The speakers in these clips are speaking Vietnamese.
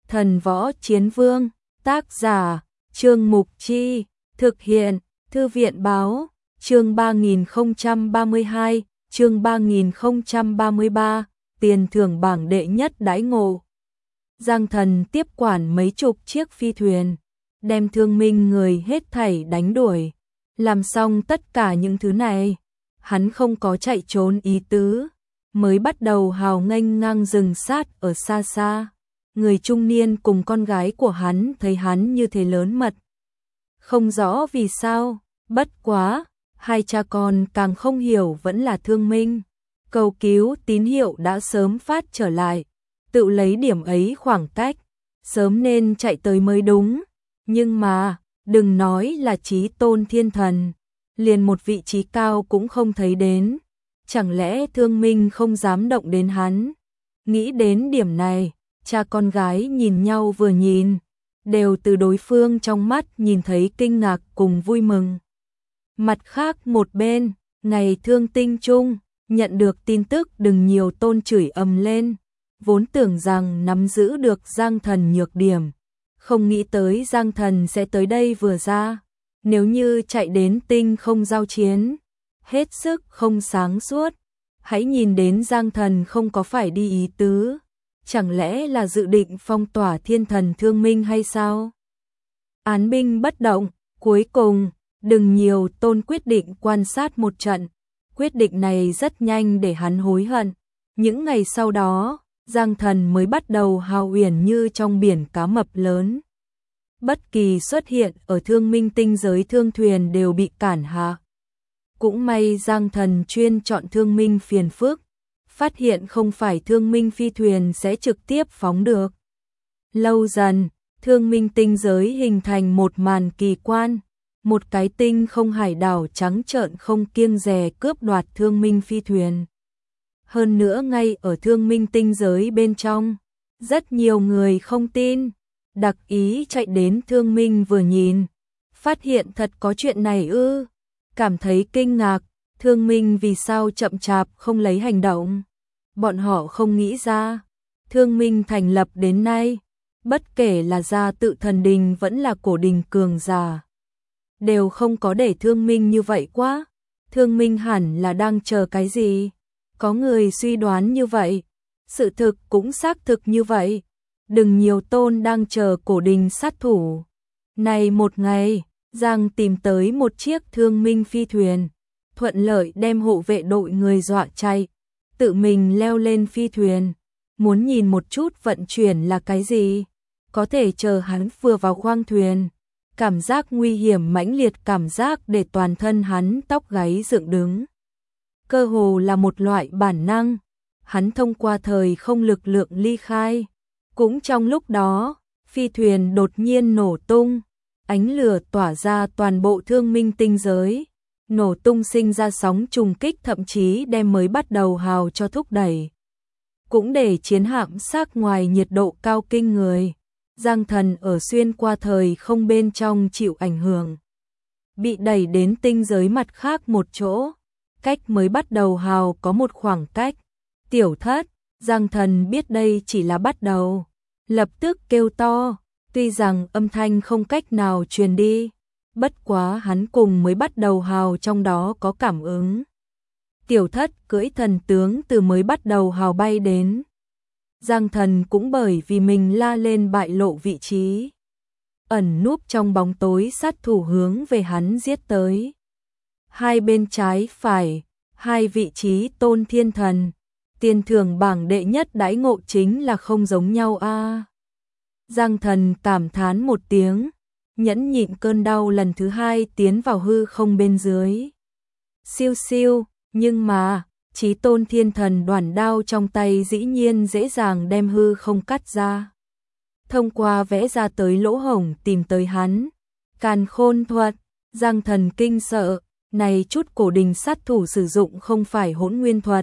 Thần Võ Chiến Vương, tác giả, Trương Mục Chi, thực hiện, Thư viện Báo, chương 3032, chương 3033, tiền thưởng bảng đệ nhất đãi ngộ. Giang Thần tiếp quản mấy chục chiếc phi thuyền, đem thương minh người hết thảy đánh đuổi. Làm xong tất cả những thứ này, hắn không có chạy trốn ý tứ, mới bắt đầu hào nghênh ngang rừng sát ở xa xa. Người trung niên cùng con gái của hắn thấy hắn như thế lớn mật. Không rõ vì sao, bất quá, hai cha con càng không hiểu vẫn là thương minh. Cầu cứu tín hiệu đã sớm phát trở lại, tự lấy điểm ấy khoảng cách, sớm nên chạy tới mới đúng. Nhưng mà, đừng nói là chí tôn thiên thần, liền một vị trí cao cũng không thấy đến. Chẳng lẽ thương minh không dám động đến hắn? Nghĩ đến điểm này, cha con gái nhìn nhau vừa nhìn, đều từ đối phương trong mắt nhìn thấy kinh ngạc cùng vui mừng. Mặt khác một bên, ngày Thương Tinh Trung, nhận được tin tức đừng nhiều tôn chửi ầm lên, vốn tưởng rằng nắm giữ được Giang Thần nhược điểm, không nghĩ tới Giang Thần sẽ tới đây vừa ra, nếu như chạy đến tinh không giao chiến, hết sức không sáng suốt. Hãy nhìn đến Giang Thần không có phải đi ý tứ, chẳng lẽ là dự định phong tỏa thiên thần thương minh hay sao? Án binh bất động, cuối cùng, đừng nhiều tôn quyết định quan sát một trận. Quyết định này rất nhanh để hắn hối hận. Những ngày sau đó, Giang Thần mới bắt đầu hào uyển như trong biển cá mập lớn. Bất kỳ xuất hiện ở thương minh tinh giới thương thuyền đều bị cản hạ. Cũng may Giang Thần chuyên chọn thương minh phiền phức, phát hiện không phải thương minh phi thuyền sẽ trực tiếp phóng được. Lâu dần, thương minh tinh giới hình thành một màn kỳ quan, một cái tinh không hải đảo trắng trợn không kiêng dè cướp đoạt thương minh phi thuyền. Hơn nữa ngay ở thương minh tinh giới bên trong, rất nhiều người không tin, đặc ý chạy đến thương minh vừa nhìn, phát hiện thật có chuyện này ư, cảm thấy kinh ngạc, thương minh vì sao chậm chạp không lấy hành động. Bọn họ không nghĩ ra, thương minh thành lập đến nay, bất kể là gia tự thần đình vẫn là cổ đình cường giả, đều không có để thương minh như vậy quá. Thương minh hẳn là đang chờ cái gì? Có người suy đoán như vậy, sự thực cũng xác thực như vậy. Đừng nhiều tôn đang chờ cổ đình sát thủ. Này một ngày, Giang tìm tới một chiếc thương minh phi thuyền, thuận lợi đem hộ vệ đội người dọa chạy, tự mình leo lên phi thuyền, muốn nhìn một chút vận chuyển là cái gì. Có thể chờ hắn vừa vào khoang thuyền, cảm giác nguy hiểm mãnh liệt, cảm giác để toàn thân hắn tóc gáy dựng đứng. Cơ hồ là một loại bản năng, hắn thông qua thời không lực lượng ly khai. Cũng trong lúc đó, phi thuyền đột nhiên nổ tung, ánh lửa tỏa ra toàn bộ thương minh tinh giới. Nổ tung sinh ra sóng trùng kích thậm chí đem mới bắt đầu hào cho thúc đẩy. Cũng để chiến hạm xác ngoài nhiệt độ cao kinh người. Giang Thần ở xuyên qua thời không bên trong chịu ảnh hưởng, bị đẩy đến tinh giới mặt khác một chỗ, cách mới bắt đầu hào có một khoảng cách. Tiểu Thất, Giang Thần biết đây chỉ là bắt đầu, lập tức kêu to, tuy rằng âm thanh không cách nào truyền đi, bất quá hắn cùng mới bắt đầu hào trong đó có cảm ứng. Tiểu Thất cưỡi thần tướng từ mới bắt đầu hào bay đến. Giang Thần cũng bởi vì mình la lên bại lộ vị trí, ẩn núp trong bóng tối, sát thủ hướng về hắn giết tới. Hai bên trái phải, hai vị trí tôn thiên thần, tiền thưởng bảng đệ nhất đãi ngộ chính là không giống nhau a. Giang Thần cảm thán một tiếng, nhẫn nhịn cơn đau lần thứ hai tiến vào hư không bên dưới. Siêu siêu, nhưng mà chí tôn thiên thần đoản đao trong tay dĩ nhiên dễ dàng đem hư không cắt ra. Thông qua vẽ ra tới lỗ hổng tìm tới hắn. Càn khôn thuật, Giang Thần kinh sợ, này chút cổ đình sát thủ sử dụng không phải hỗn nguyên thuật,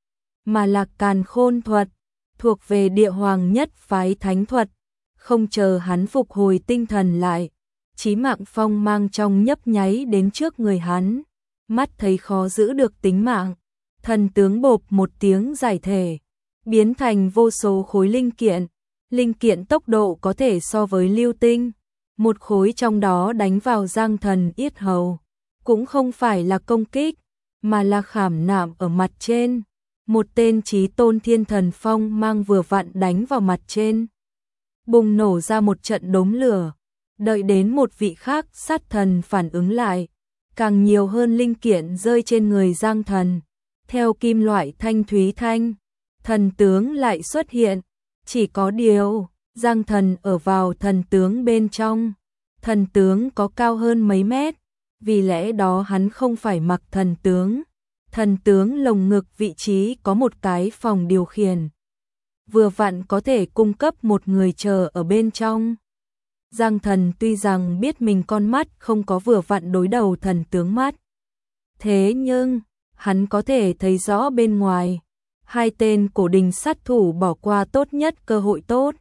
mà là càn khôn thuật, thuộc về địa hoàng nhất phái thánh thuật. Không chờ hắn phục hồi tinh thần lại, chí mạng phong mang trong nhấp nháy đến trước người hắn, mắt thấy khó giữ được tính mạng. Thần tướng bộp một tiếng giải thể, biến thành vô số khối linh kiện, linh kiện tốc độ có thể so với lưu tinh. Một khối trong đó đánh vào Giang Thần yết hầu, cũng không phải là công kích, mà là khảm nạm ở mặt trên. Một tên Chí Tôn Thiên Thần Phong mang vừa vặn đánh vào mặt trên, bùng nổ ra một trận đốm lửa. Đợi đến một vị khác sát thần phản ứng lại, càng nhiều hơn linh kiện rơi trên người Giang Thần. Theo kim loại thanh thúy thanh, thần tướng lại xuất hiện. Chỉ có điều, Giang Thần ở vào thần tướng bên trong. Thần tướng có cao hơn mấy mét, vì lẽ đó hắn không phải mặc thần tướng. Thần tướng lồng ngực vị trí có một cái phòng điều khiển, vừa vặn có thể cung cấp một người chờ ở bên trong. Giang Thần tuy rằng biết mình con mắt không có vừa vặn đối đầu thần tướng mắt, thế nhưng hắn có thể thấy rõ bên ngoài. Hai tên cổ đình sát thủ bỏ qua tốt nhất cơ hội tốt,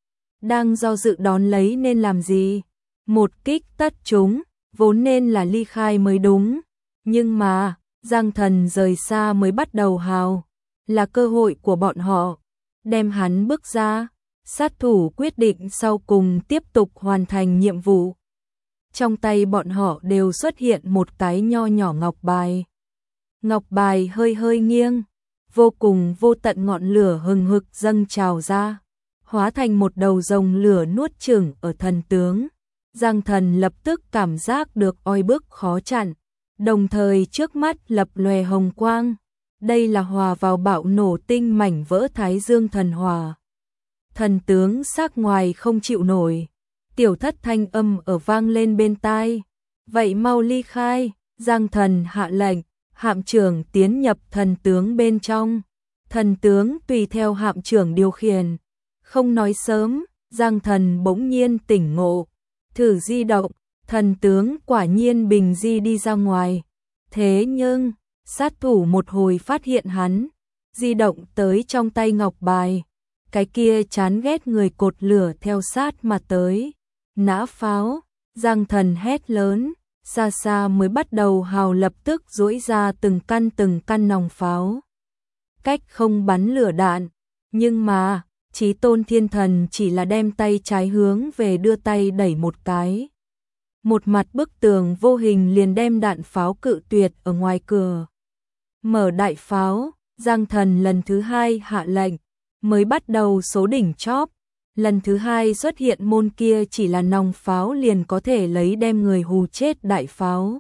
đang do dự đón lấy nên làm gì. Một kích tất chúng, vốn nên là ly khai mới đúng, nhưng mà Giang Thần rời xa mới bắt đầu hào, là cơ hội của bọn họ, đem hắn bước ra. Sát thủ quyết định sau cùng tiếp tục hoàn thành nhiệm vụ. Trong tay bọn họ đều xuất hiện một cái nho nhỏ ngọc bài. Ngọc bài hơi hơi nghiêng, vô cùng vô tận ngọn lửa hừng hực dâng trào ra, hóa thành một đầu rồng lửa nuốt chửng ở thần tướng. Giang Thần lập tức cảm giác được oi bức khó chặn, đồng thời trước mắt lập lòe hồng quang. Đây là hòa vào bạo nổ tinh mảnh vỡ Thái Dương thần hỏa. Thần tướng xác ngoài không chịu nổi, tiểu thất thanh âm ở vang lên bên tai. Vậy mau ly khai. Giang Thần hạ lệnh, hạm trưởng tiến nhập thần tướng bên trong. Thần tướng tùy theo hạm trưởng điều khiển. Không nói sớm, Giang Thần bỗng nhiên tỉnh ngộ, thử di động, thần tướng quả nhiên bình di đi ra ngoài. Thế nhưng, sát thủ một hồi phát hiện hắn di động tới trong tay ngọc bài. Cái kia chán ghét người cột lửa theo sát mà tới. Nã pháo, Giang Thần hét lớn, xa xa mới bắt đầu hào lập tức duỗi ra từng căn nòng pháo. Cách không bắn lửa đạn, nhưng mà Chí Tôn Thiên Thần chỉ là đem tay trái hướng về đưa tay đẩy một cái. Một mặt bức tường vô hình liền đem đạn pháo cự tuyệt ở ngoài cửa. Mở đại pháo, Giang Thần lần thứ hai hạ lệnh, mới bắt đầu số đỉnh chóp. Lần thứ hai xuất hiện môn kia chỉ là nòng pháo liền có thể lấy đem người hù chết đại pháo.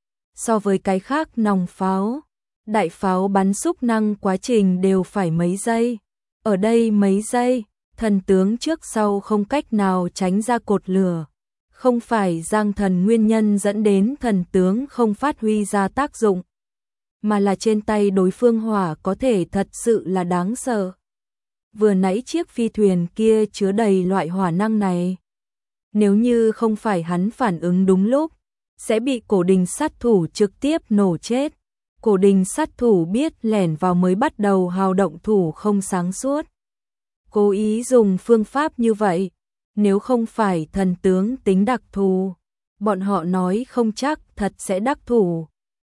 So với cái khác nòng pháo, đại pháo bắn xúc năng quá trình đều phải mấy giây. Ở đây mấy giây, thần tướng trước sau không cách nào tránh ra cột lửa. Không phải Giang Thần nguyên nhân dẫn đến thần tướng không phát huy ra tác dụng, mà là trên tay đối phương hỏa có thể thật sự là đáng sợ. Vừa nãy chiếc phi thuyền kia chứa đầy loại hỏa năng này. Nếu như không phải hắn phản ứng đúng lúc, sẽ bị cổ đình sát thủ trực tiếp nổ chết. Cổ đình sát thủ biết lẻn vào mới bắt đầu hào động thủ không sáng suốt, cố ý dùng phương pháp như vậy. Nếu không phải thần tướng tính đặc thù, bọn họ nói không chắc thật sẽ đắc thủ.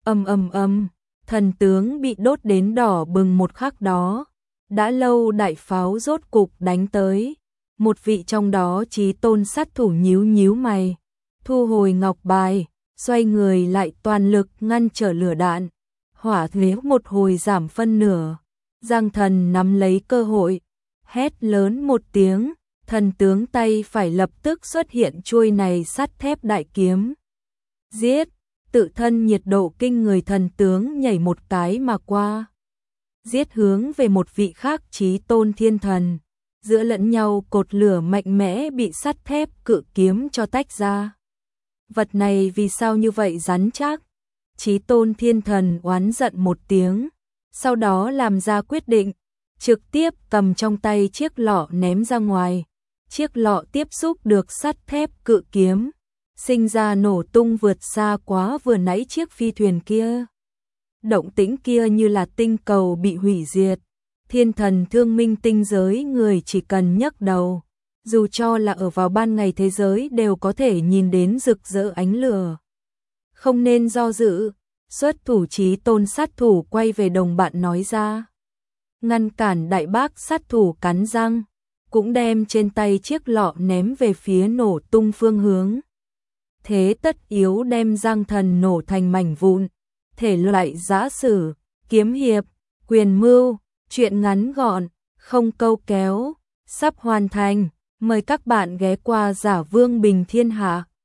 Thần tướng bị đốt đến đỏ bừng một khắc đó. Đã lâu đại pháo rốt cục đánh tới. Một vị trong đó Chí Tôn sát thủ nhíu nhíu mày, thu hồi ngọc bài, xoay người lại toàn lực ngăn trở lửa đạn. Hỏa thế một hồi giảm phân nửa. Giang Thần nắm lấy cơ hội, hét lớn một tiếng, thần tướng tay phải lập tức xuất hiện chuôi này sắt thép đại kiếm. Giết, tự thân nhiệt độ kinh người thần tướng nhảy một cái mà qua. Giết hướng về một vị khác Chí Tôn Thiên Thần. Giữa lẫn nhau cột lửa mạnh mẽ bị sắt thép cự kiếm cho tách ra. Vật này vì sao như vậy rắn chắc? Chí Tôn Thiên Thần oán giận một tiếng, sau đó làm ra quyết định, trực tiếp cầm trong tay chiếc lọ ném ra ngoài. Chiếc lọ tiếp xúc được sắt thép cự kiếm, sinh ra nổ tung vượt xa quá vừa nãy chiếc phi thuyền kia. Động tĩnh kia như là tinh cầu bị hủy diệt. Thiên thần thương minh tinh giới người chỉ cần nhấc đầu, dù cho là ở vào ban ngày thế giới đều có thể nhìn đến rực rỡ ánh lửa. Không nên do dự, xuất thủ Chí Tôn sát thủ quay về đồng bạn nói ra. Ngăn cản đại bác sát thủ cắn răng, cũng đem trên tay chiếc lọ ném về phía nổ tung phương hướng. Thế tất yếu đem Giang Thần nổ thành mảnh vụn. Thể loại giã sử, kiếm hiệp, quyền mưu, truyện ngắn gọn, không câu kéo, sắp hoàn thành. Mời các bạn ghé qua Giả Vương Bình Thiên Hạ.